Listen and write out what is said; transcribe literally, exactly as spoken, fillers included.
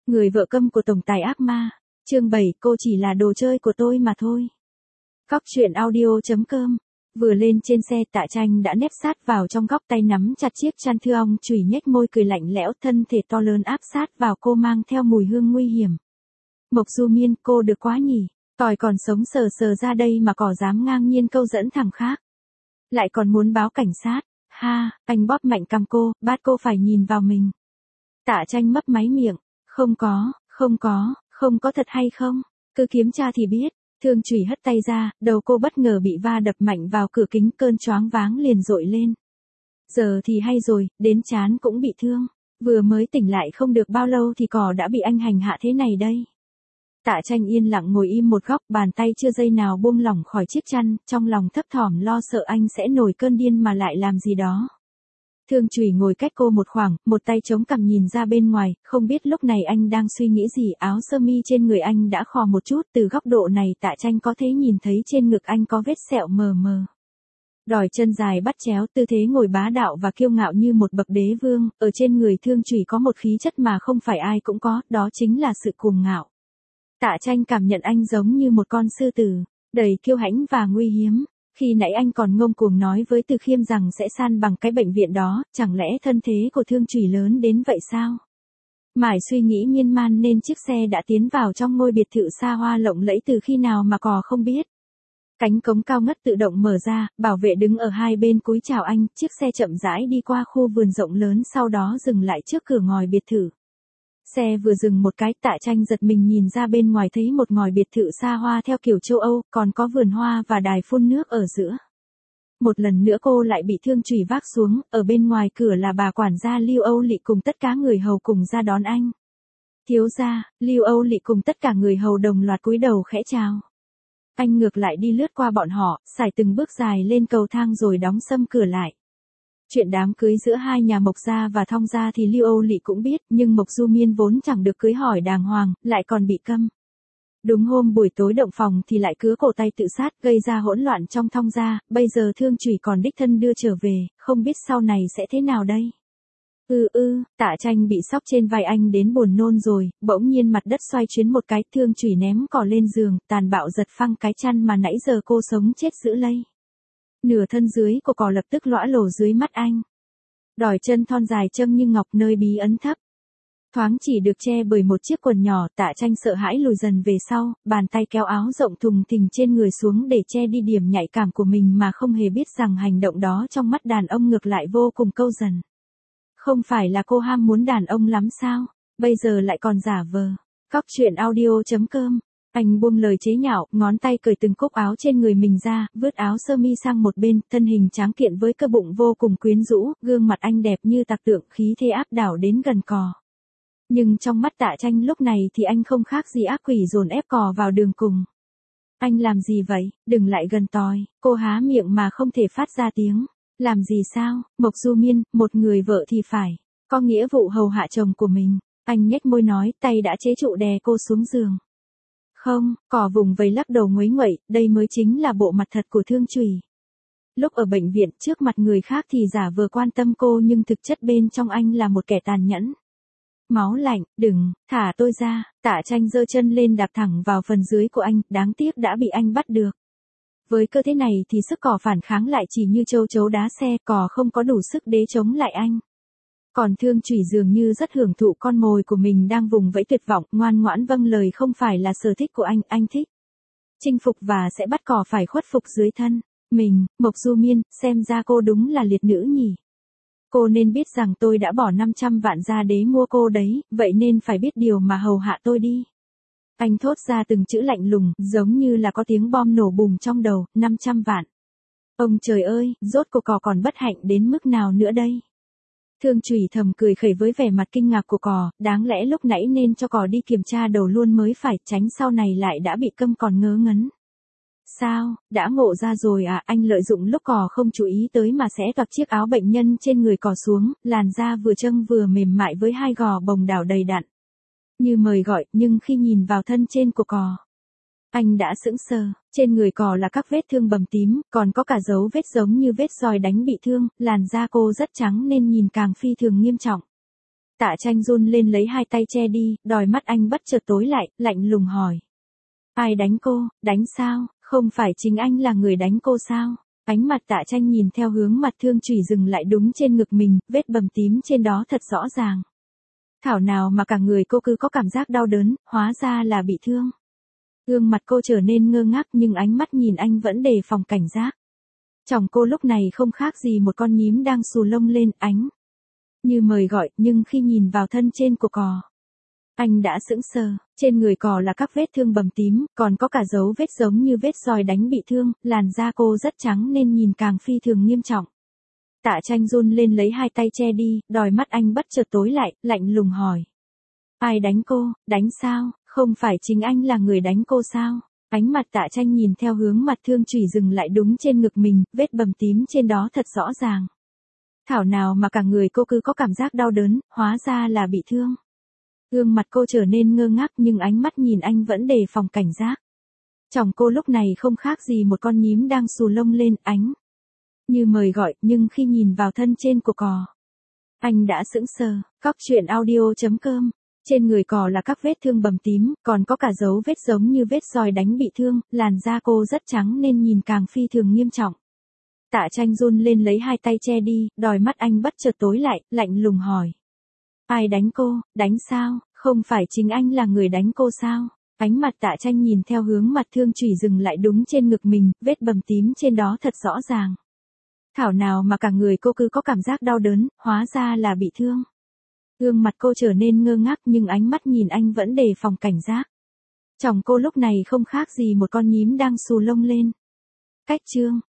Người vợ câm của tổng tài ác ma. Chương bảy, cô chỉ là đồ chơi của tôi mà thôi. Góc truyện audio chấm com. Vừa lên trên xe, Tạ Tranh đã nép sát vào trong góc, tay nắm chặt chiếc chăn thưa ong, chùy nhếch môi cười lạnh lẽo, thân thể to lớn áp sát vào cô mang theo mùi hương nguy hiểm. Mộc Du Miên, cô được quá nhỉ, tỏi còn sống sờ sờ ra đây mà cỏ dám ngang nhiên câu dẫn thằng khác. Lại còn muốn báo cảnh sát, ha, anh bóp mạnh cằm cô, bắt cô phải nhìn vào mình. Tạ Tranh mấp máy miệng, không có, không có, không có thật hay không, cứ kiếm tra thì biết. Thương chùy hất tay ra, đầu cô bất ngờ bị va đập mạnh vào cửa kính, cơn choáng váng liền dội lên. Giờ thì hay rồi, đến trán cũng bị thương. Vừa mới tỉnh lại không được bao lâu thì cỏ đã bị anh hành hạ thế này đây. Tạ Tranh yên lặng ngồi im một góc, bàn tay chưa giây nào buông lỏng khỏi chiếc chăn, trong lòng thấp thỏm lo sợ anh sẽ nổi cơn điên mà lại làm gì đó. Thương chùy ngồi cách cô một khoảng, một tay chống cằm nhìn ra bên ngoài, không biết lúc này anh đang suy nghĩ gì. Áo sơ mi trên người anh đã khò một chút, từ góc độ này Tạ Tranh có thể nhìn thấy trên ngực anh có vết sẹo mờ mờ. Đòi chân dài bắt chéo, tư thế ngồi bá đạo và kiêu ngạo như một bậc đế vương, ở trên người Thương chùy có một khí chất mà không phải ai cũng có, đó chính là sự cuồng ngạo. Tạ Tranh cảm nhận anh giống như một con sư tử, đầy kiêu hãnh và nguy hiếm. Khi nãy anh còn ngông cuồng nói với Từ Khiêm rằng sẽ san bằng cái bệnh viện đó, chẳng lẽ thân thế của Thương chùy lớn đến vậy sao? Mải suy nghĩ miên man nên chiếc xe đã tiến vào trong ngôi biệt thự xa hoa lộng lẫy từ khi nào mà cò không biết. Cánh cống cao ngất tự động mở ra, bảo vệ đứng ở hai bên cúi chào anh, chiếc xe chậm rãi đi qua khu vườn rộng lớn, sau đó dừng lại trước cửa ngòi biệt thự. Xe vừa dừng một cái, Tạ Tranh giật mình nhìn ra bên ngoài thấy một ngòi biệt thự xa hoa theo kiểu châu Âu, còn có vườn hoa và đài phun nước ở giữa. Một lần nữa cô lại bị Thương chùy vác xuống, ở bên ngoài cửa là bà quản gia Lưu Âu Lị cùng tất cả người hầu cùng ra đón anh. Thiếu gia, Lưu Âu Lị cùng tất cả người hầu đồng loạt cúi đầu khẽ chào. Anh ngược lại đi lướt qua bọn họ, sải từng bước dài lên cầu thang rồi đóng sầm cửa lại. Chuyện đám cưới giữa hai nhà Mộc gia và Thong gia thì Lưu Âu Lị cũng biết, nhưng Mộc Du Miên vốn chẳng được cưới hỏi đàng hoàng, lại còn bị câm. Đúng hôm buổi tối động phòng thì lại cứa cổ tay tự sát, gây ra hỗn loạn trong Thong gia, bây giờ Thương chùy còn đích thân đưa trở về, không biết sau này sẽ thế nào đây. Ừ ừ, Tạ Tranh bị sóc trên vai anh đến buồn nôn rồi, bỗng nhiên mặt đất xoay chuyến một cái, Thương chùy ném cỏ lên giường, tàn bạo giật phăng cái chăn mà nãy giờ cô sống chết giữ lây. Nửa thân dưới của cỏ lập tức lõa lồ dưới mắt anh. Đòi chân thon dài trông như ngọc nơi bí ấn thấp. Thoáng chỉ được che bởi một chiếc quần nhỏ, Tạ Tranh sợ hãi lùi dần về sau, bàn tay kéo áo rộng thùng thình trên người xuống để che đi điểm nhạy cảm của mình mà không hề biết rằng hành động đó trong mắt đàn ông ngược lại vô cùng câu dần. Không phải là cô ham muốn đàn ông lắm sao, bây giờ lại còn giả vờ. Góc truyện audio chấm com. Anh buông lời chế nhạo, ngón tay cởi từng cúc áo trên người mình ra, vứt áo sơ mi sang một bên, thân hình tráng kiện với cơ bụng vô cùng quyến rũ, gương mặt anh đẹp như tạc tượng, khí thế áp đảo đến gần cò. Nhưng trong mắt Tạ Tranh lúc này thì anh không khác gì ác quỷ dồn ép cò vào đường cùng. Anh làm gì vậy, đừng lại gần tòi, cô há miệng mà không thể phát ra tiếng. Làm gì sao, Mộc Du Miên, một người vợ thì phải, có nghĩa vụ hầu hạ chồng của mình. Anh nhếch môi nói, tay đã chế trụ đè cô xuống giường. Không, cỏ vùng vây lắc đầu nguấy nguậy, đây mới chính là bộ mặt thật của Thương chùy. Lúc ở bệnh viện trước mặt người khác thì giả vờ quan tâm cô nhưng thực chất bên trong anh là một kẻ tàn nhẫn. Máu lạnh, đừng, thả tôi ra. Tạ Tranh giơ chân lên đạp thẳng vào phần dưới của anh, đáng tiếc đã bị anh bắt được. Với cơ thế này thì sức cỏ phản kháng lại chỉ như châu chấu đá xe, cỏ không có đủ sức để chống lại anh. Còn Thương chùy dường như rất hưởng thụ con mồi của mình đang vùng vẫy tuyệt vọng, ngoan ngoãn vâng lời không phải là sở thích của anh, anh thích chinh phục và sẽ bắt cỏ phải khuất phục dưới thân mình. Mộc Du Miên, xem ra cô đúng là liệt nữ nhỉ. Cô nên biết rằng tôi đã bỏ năm trăm vạn ra để mua cô đấy, vậy nên phải biết điều mà hầu hạ tôi đi. Anh thốt ra từng chữ lạnh lùng, giống như là có tiếng bom nổ bùm trong đầu, năm trăm vạn. Ông trời ơi, rốt cuộc cò còn bất hạnh đến mức nào nữa đây? Thương chùy thầm cười khẩy với vẻ mặt kinh ngạc của cò, đáng lẽ lúc nãy nên cho cò đi kiểm tra đầu luôn mới phải, tránh sau này lại đã bị câm còn ngớ ngấn. Sao, đã ngộ ra rồi à, anh lợi dụng lúc cò không chú ý tới mà xé toạc chiếc áo bệnh nhân trên người cò xuống, làn da vừa trâng vừa mềm mại với hai gò bồng đảo đầy đặn. Như mời gọi, nhưng khi nhìn vào thân trên của cò, anh đã sững sờ, trên người cò là các vết thương bầm tím, còn có cả dấu vết giống như vết roi đánh bị thương, làn da cô rất trắng nên nhìn càng phi thường nghiêm trọng. Tạ Tranh run lên lấy hai tay che đi, đôi mắt anh bất chợt tối lại, lạnh lùng hỏi. Ai đánh cô, đánh sao, không phải chính anh là người đánh cô sao? Ánh mặt Tạ Tranh nhìn theo hướng mặt thương chủy dừng lại đúng trên ngực mình, vết bầm tím trên đó thật rõ ràng. Thảo nào mà cả người cô cứ có cảm giác đau đớn, hóa ra là bị thương. Gương mặt cô trở nên ngơ ngác nhưng ánh mắt nhìn anh vẫn đề phòng cảnh giác. Chồng cô lúc này không khác gì một con nhím đang xù lông lên, ánh như mời gọi, nhưng khi nhìn vào thân trên của cò, anh đã sững sờ. Trên người cò là các vết thương bầm tím, còn có cả dấu vết giống như vết roi đánh bị thương, làn da cô rất trắng nên nhìn càng phi thường nghiêm trọng. Tạ Tranh run lên lấy hai tay che đi, đôi mắt anh bất chợt tối lại, lạnh lùng hỏi. Ai đánh cô, đánh sao, không phải chính anh là người đánh cô sao? Ánh mặt Tạ Tranh nhìn theo hướng mặt thương chủy dừng lại đúng trên ngực mình, vết bầm tím trên đó thật rõ ràng. Thảo nào mà cả người cô cứ có cảm giác đau đớn, hóa ra là bị thương. Gương mặt cô trở nên ngơ ngác nhưng ánh mắt nhìn anh vẫn đề phòng cảnh giác. Chồng cô lúc này không khác gì một con nhím đang xù lông lên, ánh như mời gọi, nhưng khi nhìn vào thân trên của cò, anh đã sững sờ. Cóc truyện audio chấm com. Trên người cò là các vết thương bầm tím, còn có cả dấu vết giống như vết roi đánh bị thương, làn da cô rất trắng nên nhìn càng phi thường nghiêm trọng. Tạ Tranh run lên lấy hai tay che đi, đôi mắt anh bất chợt tối lại, lạnh lùng hỏi. Ai đánh cô, đánh sao, không phải chính anh là người đánh cô sao? Ánh mặt Tạ Tranh nhìn theo hướng mặt thương chủy dừng lại đúng trên ngực mình, vết bầm tím trên đó thật rõ ràng. Thảo nào mà cả người cô cứ có cảm giác đau đớn, hóa ra là bị thương. Gương mặt cô trở nên ngơ ngác nhưng ánh mắt nhìn anh vẫn đề phòng cảnh giác. Chồng cô lúc này không khác gì một con nhím đang xù lông lên. Cách chương